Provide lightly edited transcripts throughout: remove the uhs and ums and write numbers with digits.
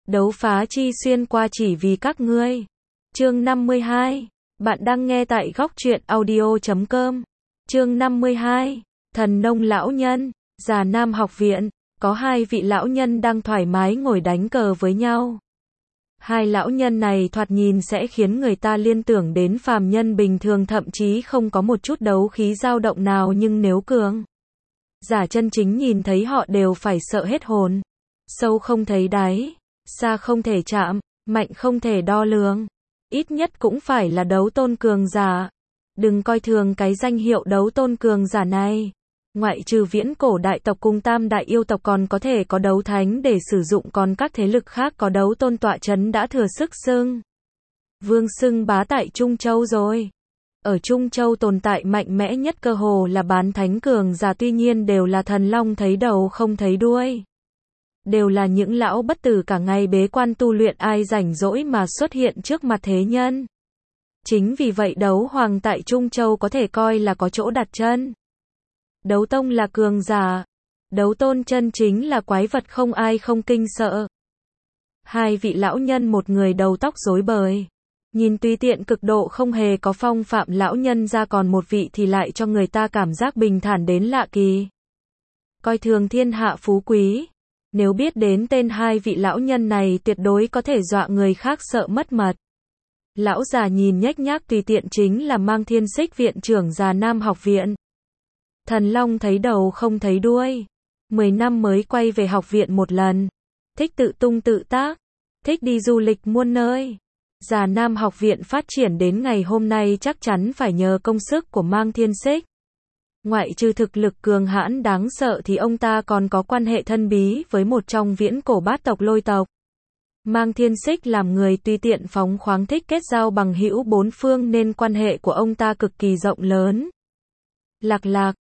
Đấu phá chi xuyên qua chỉ vì các ngươi. Chương 52. Bạn đang nghe tại góc truyện audio.com. Chương 52. Thần nông lão nhân. Già Nam học viện. Có hai vị lão nhân đang thoải mái ngồi đánh cờ với nhau. Hai lão nhân này thoạt nhìn sẽ khiến người ta liên tưởng đến phàm nhân bình thường, thậm chí không có một chút đấu khí dao động nào, nhưng nếu cường giả chân chính nhìn thấy họ đều phải sợ hết hồn. Sâu không thấy đáy, xa không thể chạm, mạnh không thể đo lường. Ít nhất cũng phải là đấu tôn cường giả. Đừng coi thường cái danh hiệu đấu tôn cường giả này. Ngoại trừ viễn cổ đại tộc cùng tam đại yêu tộc còn có thể có đấu thánh để sử dụng, còn các thế lực khác có đấu tôn tọa chấn đã thừa sức xưng vương xưng bá tại Trung Châu rồi. Ở Trung Châu tồn tại mạnh mẽ nhất cơ hồ là bán thánh cường giả, tuy nhiên đều là thần long thấy đầu không thấy đuôi. Đều là những lão bất tử cả ngày bế quan tu luyện, ai rảnh rỗi mà xuất hiện trước mặt thế nhân. Chính vì vậy đấu hoàng tại Trung Châu có thể coi là có chỗ đặt chân. Đấu tông là cường giả, đấu tôn chân chính là quái vật không ai không kinh sợ. Hai vị lão nhân, một người đầu tóc rối bời, nhìn tùy tiện cực độ, không hề có phong phạm lão nhân ra, còn một vị thì lại cho người ta cảm giác bình thản đến lạ kỳ. Coi thường thiên hạ phú quý. Nếu biết đến tên hai vị lão nhân này tuyệt đối có thể dọa người khác sợ mất mật. Lão già nhìn nhếch nhác tùy tiện chính là Mang Thiên Xích, viện trưởng Già Nam học viện. Thần long thấy đầu không thấy đuôi. 10 năm mới quay về học viện một lần. Thích tự tung tự tác. Thích đi du lịch muôn nơi. Già Nam học viện phát triển đến ngày hôm nay chắc chắn phải nhờ công sức của Mang Thiên Xích. Ngoại trừ thực lực cường hãn đáng sợ thì ông ta còn có quan hệ thân bí với một trong viễn cổ bát tộc Lôi tộc. Mang Thiên Xích làm người tùy tiện phóng khoáng, thích kết giao bằng hữu bốn phương nên quan hệ của ông ta cực kỳ rộng lớn. Lạc Lạc,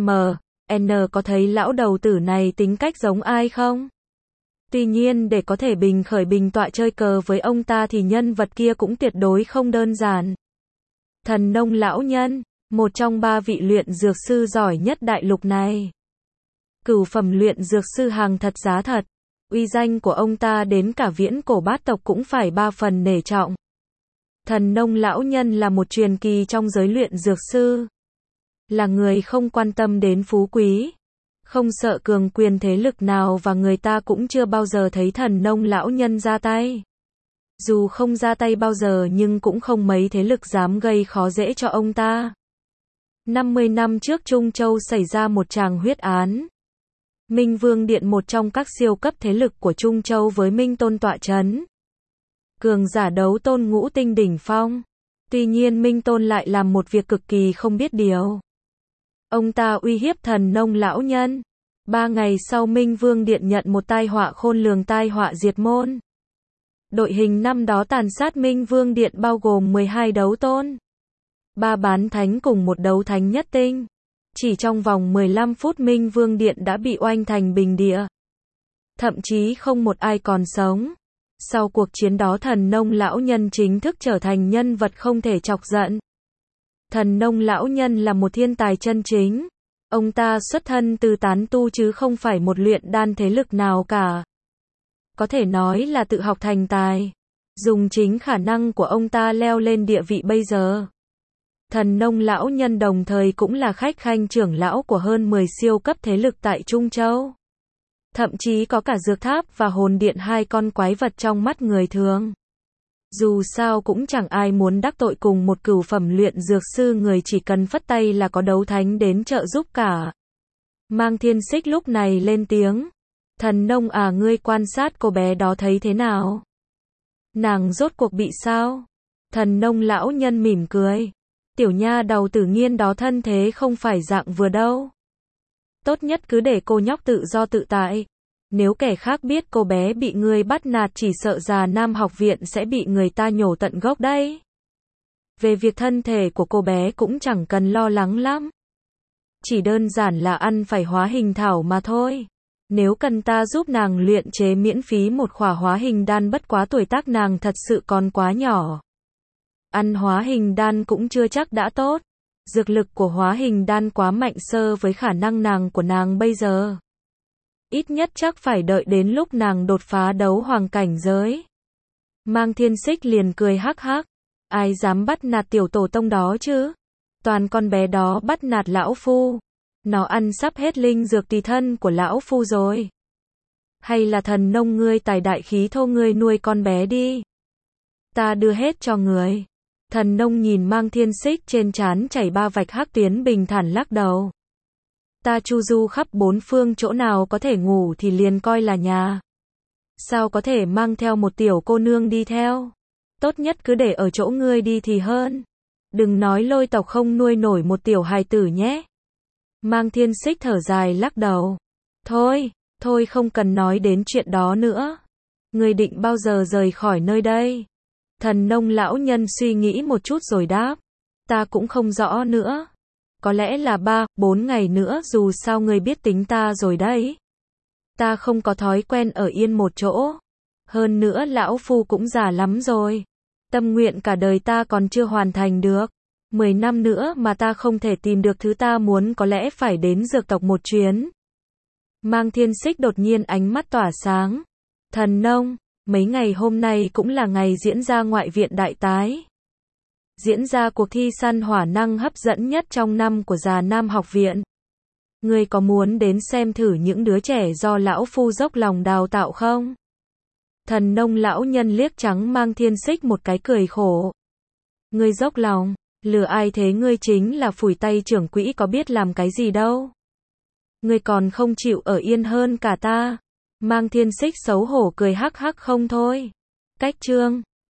N có thấy lão đầu tử này tính cách giống ai không? Tuy nhiên để có thể bình khởi bình tọa chơi cờ với ông ta thì nhân vật kia cũng tuyệt đối không đơn giản. Thần nông lão nhân, một trong ba vị luyện dược sư giỏi nhất đại lục này. Cửu phẩm luyện dược sư hàng thật giá thật. Uy danh của ông ta đến cả viễn cổ bát tộc cũng phải ba phần nể trọng. Thần nông lão nhân là một truyền kỳ trong giới luyện dược sư. Là người không quan tâm đến phú quý, không sợ cường quyền thế lực nào, và người ta cũng chưa bao giờ thấy thần nông lão nhân ra tay. Dù không ra tay bao giờ nhưng cũng không mấy thế lực dám gây khó dễ cho ông ta. 50 năm trước Trung Châu xảy ra một tràng huyết án. Minh Vương Điện, một trong các siêu cấp thế lực của Trung Châu với Minh Tôn tọa chấn. Cường giả đấu tôn ngũ tinh đỉnh phong. Tuy nhiên Minh Tôn lại làm một việc cực kỳ không biết điều. Ông ta uy hiếp thần nông lão nhân. 3 ngày sau Minh Vương Điện nhận một tai họa khôn lường, tai họa diệt môn. Đội hình năm đó tàn sát Minh Vương Điện bao gồm 12 đấu tôn, 3 bán thánh cùng một đấu thánh nhất tinh. Chỉ trong vòng 15 phút Minh Vương Điện đã bị oanh thành bình địa. Thậm chí không một ai còn sống. Sau cuộc chiến đó thần nông lão nhân chính thức trở thành nhân vật không thể chọc giận. Thần nông lão nhân là một thiên tài chân chính. Ông ta xuất thân từ tán tu chứ không phải một luyện đan thế lực nào cả. Có thể nói là tự học thành tài. Dùng chính khả năng của ông ta leo lên địa vị bây giờ. Thần nông lão nhân đồng thời cũng là khách khanh trưởng lão của hơn 10 siêu cấp thế lực tại Trung Châu. Thậm chí có cả dược tháp và hồn điện, hai con quái vật trong mắt người thường. Dù sao cũng chẳng ai muốn đắc tội cùng một cửu phẩm luyện dược sư, người chỉ cần phất tay là có đấu thánh đến trợ giúp cả. Mang Thiên Xích lúc này lên tiếng. Thần nông à, ngươi quan sát cô bé đó thấy thế nào? Nàng rốt cuộc bị sao? Thần nông lão nhân mỉm cười. Tiểu nha đầu Tử Nghiên đó thân thế không phải dạng vừa đâu. Tốt nhất cứ để cô nhóc tự do tự tại. Nếu kẻ khác biết cô bé bị ngươi bắt nạt chỉ sợ Già Nam học viện sẽ bị người ta nhổ tận gốc đấy. Về việc thân thể của cô bé cũng chẳng cần lo lắng lắm. Chỉ đơn giản là ăn phải hóa hình thảo mà thôi. Nếu cần ta giúp nàng luyện chế miễn phí một khỏa hóa hình đan, bất quá tuổi tác nàng thật sự còn quá nhỏ. Ăn hóa hình đan cũng chưa chắc đã tốt. Dược lực của hóa hình đan quá mạnh so với khả năng của nàng bây giờ. Ít nhất chắc phải đợi đến lúc nàng đột phá đấu hoàng cảnh giới. Mang Thiên Xích liền cười hắc hắc. Ai dám bắt nạt tiểu tổ tông đó chứ? Toàn con bé đó bắt nạt lão phu. Nó ăn sắp hết linh dược tùy thân của lão phu rồi. Hay là thần nông ngươi tài đại khí thô ngươi nuôi con bé đi. Ta đưa hết cho người. Thần nông nhìn Mang Thiên Xích trên trán chảy ba vạch hắc tuyến bình thản lắc đầu. Ta chu du khắp bốn phương chỗ nào có thể ngủ thì liền coi là nhà. Sao có thể mang theo một tiểu cô nương đi theo? Tốt nhất cứ để ở chỗ ngươi đi thì hơn. Đừng nói Lôi tộc không nuôi nổi một tiểu hài tử nhé. Mang Thiên Xích thở dài lắc đầu. Thôi không cần nói đến chuyện đó nữa. Ngươi định bao giờ rời khỏi nơi đây? Thần nông lão nhân suy nghĩ một chút rồi đáp. Ta cũng không rõ nữa. Có lẽ là 3-4 ngày nữa, dù sao ngươi biết tính ta rồi đấy. Ta không có thói quen ở yên một chỗ. Hơn nữa lão phu cũng già lắm rồi. Tâm nguyện cả đời ta còn chưa hoàn thành được. 10 năm nữa mà ta không thể tìm được thứ ta muốn, có lẽ phải đến dược tộc một chuyến. Mang Thiên Xích đột nhiên ánh mắt tỏa sáng. Thần nông, mấy ngày hôm nay cũng là ngày diễn ra ngoại viện đại tái. Diễn ra cuộc thi săn hỏa năng hấp dẫn nhất trong năm của Già Nam học viện. Ngươi có muốn đến xem thử những đứa trẻ do lão phu dốc lòng đào tạo không? Thần nông lão nhân liếc trắng Mang Thiên Xích một cái cười khổ. Ngươi dốc lòng, lừa ai thế? Ngươi chính là phủi tay trưởng quỹ có biết làm cái gì đâu. Ngươi còn không chịu ở yên hơn cả ta. Mang Thiên Xích xấu hổ cười hắc hắc không thôi. Cách chương